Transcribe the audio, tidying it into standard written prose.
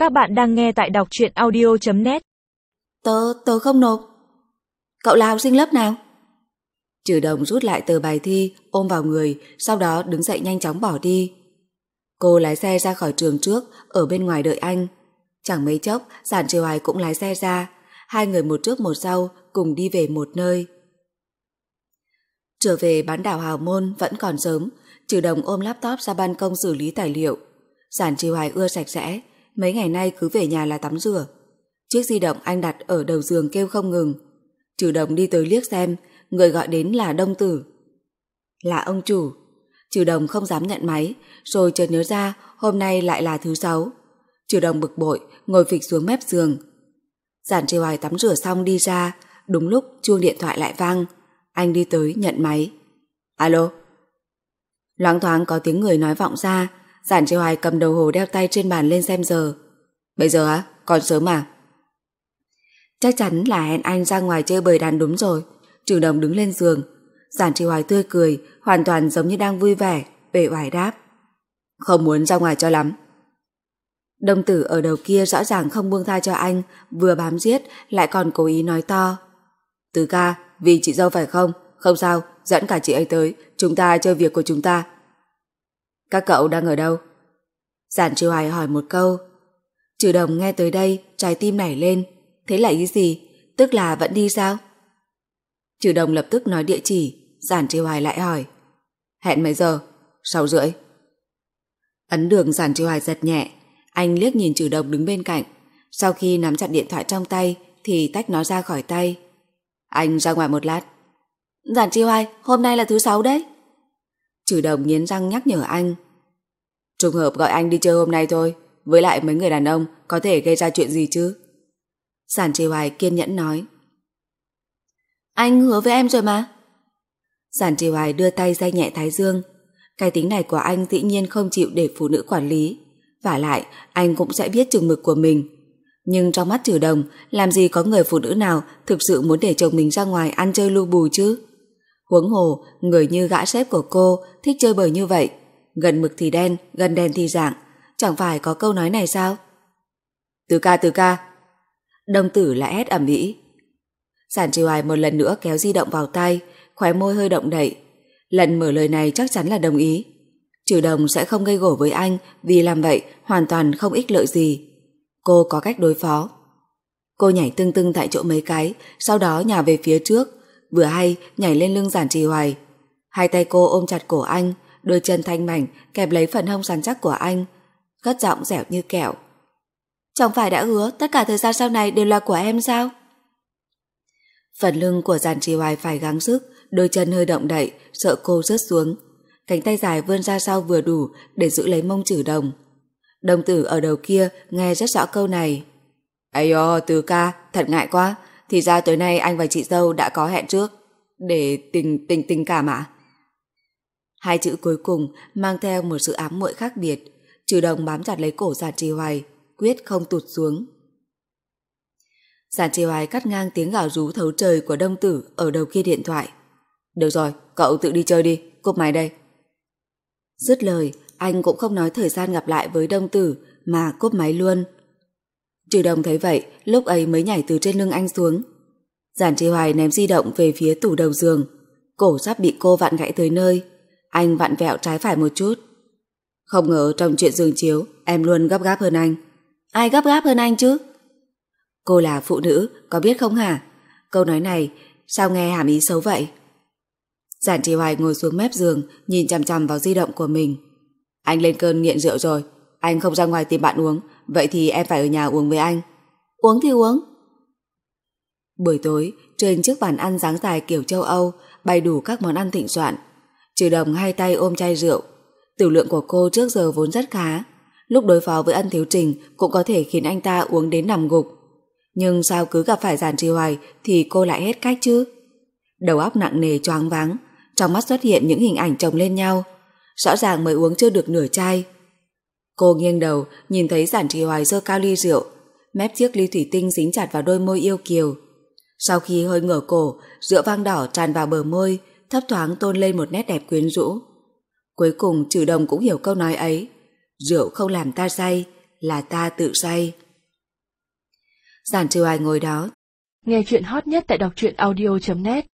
Các bạn đang nghe tại đọc truyện audio.net. Tớ không nộp. Cậu là học sinh lớp nào? Trừ Đồng rút lại tờ bài thi, ôm vào người, sau đó đứng dậy nhanh chóng bỏ đi. Cô lái xe ra khỏi trường trước, ở bên ngoài đợi anh. Chẳng mấy chốc, Giản Triều Hoài cũng lái xe ra. Hai người một trước một sau, cùng đi về một nơi. Trở về bán đảo Hào Môn vẫn còn sớm. Trừ Đồng ôm laptop ra ban công xử lý tài liệu. Giản Triều Hoài ưa sạch sẽ, mấy ngày nay cứ về nhà là tắm rửa. Chiếc di động anh đặt ở đầu giường kêu không ngừng. Trừ Đồng đi tới liếc xem, người gọi đến là Đông Tử. Là ông chủ. Trừ Đồng không dám nhận máy, rồi chợt nhớ ra hôm nay lại là thứ Sáu. Trừ Đồng bực bội, ngồi phịch xuống mép giường. Giản Triều Hoài tắm rửa xong đi ra, đúng lúc chuông điện thoại lại vang. Anh đi tới nhận máy. Alo. Loáng thoáng có tiếng người nói vọng ra. Giản Triều Hoài cầm đồng hồ đeo tay trên bàn lên xem giờ. Bây giờ á? Còn sớm à? Chắc chắn là hẹn anh ra ngoài chơi bời đàn đúng rồi. Trừ Đồng đứng lên giường. Giản Triều Hoài tươi cười, hoàn toàn giống như đang vui vẻ, uể oải đáp. Không muốn ra ngoài cho lắm. Đông Tử ở đầu kia rõ ràng không buông tha cho anh, vừa bám giết lại còn cố ý nói to. Tứ ca, vì chị dâu phải không? Không sao, dẫn cả chị ấy tới, chúng ta chơi việc của chúng ta. Các cậu đang ở đâu? Giản Triều Hoài hỏi một câu. Trừ Đồng nghe tới đây, trái tim nảy lên. Thế là ý gì? Tức là vẫn đi sao? Trừ Đồng lập tức nói địa chỉ. Giản Triều Hoài lại hỏi. Hẹn mấy giờ? 6:30. Ấn đường Giản Triều Hoài giật nhẹ. Anh liếc nhìn Trừ Đồng đứng bên cạnh. Sau khi nắm chặt điện thoại trong tay thì tách nó ra khỏi tay. Anh ra ngoài một lát. Giản Triều Hoài, hôm nay là thứ Sáu đấy. Trừ Đồng nghiến răng nhắc nhở anh. Trùng hợp gọi anh đi chơi hôm nay thôi. Với lại mấy người đàn ông có thể gây ra chuyện gì chứ? Giản Triều Hoài kiên nhẫn nói. Anh hứa với em rồi mà. Giản Triều Hoài đưa tay day nhẹ thái dương. Cái tính này của anh dĩ nhiên không chịu để phụ nữ quản lý. Vả lại anh cũng sẽ biết chừng mực của mình. Nhưng trong mắt Trừ Đồng, làm gì có người phụ nữ nào thực sự muốn để chồng mình ra ngoài ăn chơi lu bù chứ? Huống hồ, người như gã sếp của cô thích chơi bời như vậy. Gần mực thì đen, gần đen thì rạng. Chẳng phải có câu nói này sao? Tứ ca. Đông Tử lại hét ầm ĩ. Giản Triều Hoài một lần nữa kéo di động vào tay, khóe môi hơi động đậy. Lần mở lời này chắc chắn là đồng ý. Trừ Đồng sẽ không gây gổ với anh, vì làm vậy hoàn toàn không ích lợi gì. Cô có cách đối phó. Cô nhảy tưng tưng tại chỗ mấy cái, sau đó nhào về phía trước, vừa hay nhảy lên lưng Giản Triều Hoài. Hai tay cô ôm chặt cổ anh, đôi chân thanh mảnh kẹp lấy phần hông rắn chắc của anh, cất giọng dẻo như kẹo. Chẳng phải đã hứa tất cả thời gian sau này đều là của em sao? Phần lưng của Giản Triều Hoài phải gắng sức, đôi chân hơi động đậy, sợ cô rớt xuống. Cánh tay dài vươn ra sau vừa đủ để giữ lấy mông Trừ Đồng. Đông Tử ở đầu kia nghe rất rõ câu này. Ây dô, Tứ ca, thật ngại quá. Thì ra tối nay anh và chị dâu đã có hẹn trước. Để tình cảm ạ. Hai chữ cuối cùng mang theo một sự ám muội khác biệt. Trừ Đồng bám chặt lấy cổ Giản Triều Hoài, quyết không tụt xuống. Giản Triều Hoài cắt ngang tiếng gào rú thấu trời của Đông Tử ở đầu kia điện thoại. Được rồi, cậu tự đi chơi đi, cúp máy đây. Dứt lời, anh cũng không nói thời gian gặp lại với Đông Tử mà cúp máy luôn. Trừ Đồng thấy vậy, lúc ấy mới nhảy từ trên lưng anh xuống. Giản Triều Hoài ném di động về phía tủ đầu giường, cổ sắp bị cô vặn gãy tới nơi. Anh vặn vẹo trái phải một chút. Không ngờ trong chuyện giường chiếu em luôn gấp gáp hơn anh. Ai gấp gáp hơn anh chứ? Cô là phụ nữ, có biết không hả? Câu nói này sao nghe hàm ý xấu vậy? Giản Triều Hoài ngồi xuống mép giường, nhìn chằm chằm vào di động của mình. Anh lên cơn nghiện rượu rồi. Anh không ra ngoài tìm bạn uống, vậy thì em phải ở nhà uống với anh. Uống thì uống. Buổi tối, trên chiếc bàn ăn dáng dài kiểu châu Âu, bày đủ các món ăn thịnh soạn. Trừ Đồng hai tay ôm chai rượu. Tiểu lượng của cô trước giờ vốn rất khá. Lúc đối phó với Ân Thiếu Trình cũng có thể khiến anh ta uống đến nằm gục. Nhưng sao cứ gặp phải Giản Triều Hoài thì cô lại hết cách chứ? Đầu óc nặng nề choáng váng, trong mắt xuất hiện những hình ảnh chồng lên nhau. Rõ ràng mới uống chưa được nửa chai. Cô nghiêng đầu nhìn thấy Giản Triều Hoài giơ cao ly rượu, mép chiếc ly thủy tinh dính chặt vào đôi môi yêu kiều. Sau khi hơi ngửa cổ, rượu vang đỏ tràn vào bờ môi, thấp thoáng tôn lên một nét đẹp quyến rũ. Cuối cùng Trừ Đồng cũng hiểu câu nói ấy. Rượu không làm ta say, là ta tự say. Giản Trừ Hoài ngồi đó. Nghe chuyện hot nhất tại đọc truyện audio.net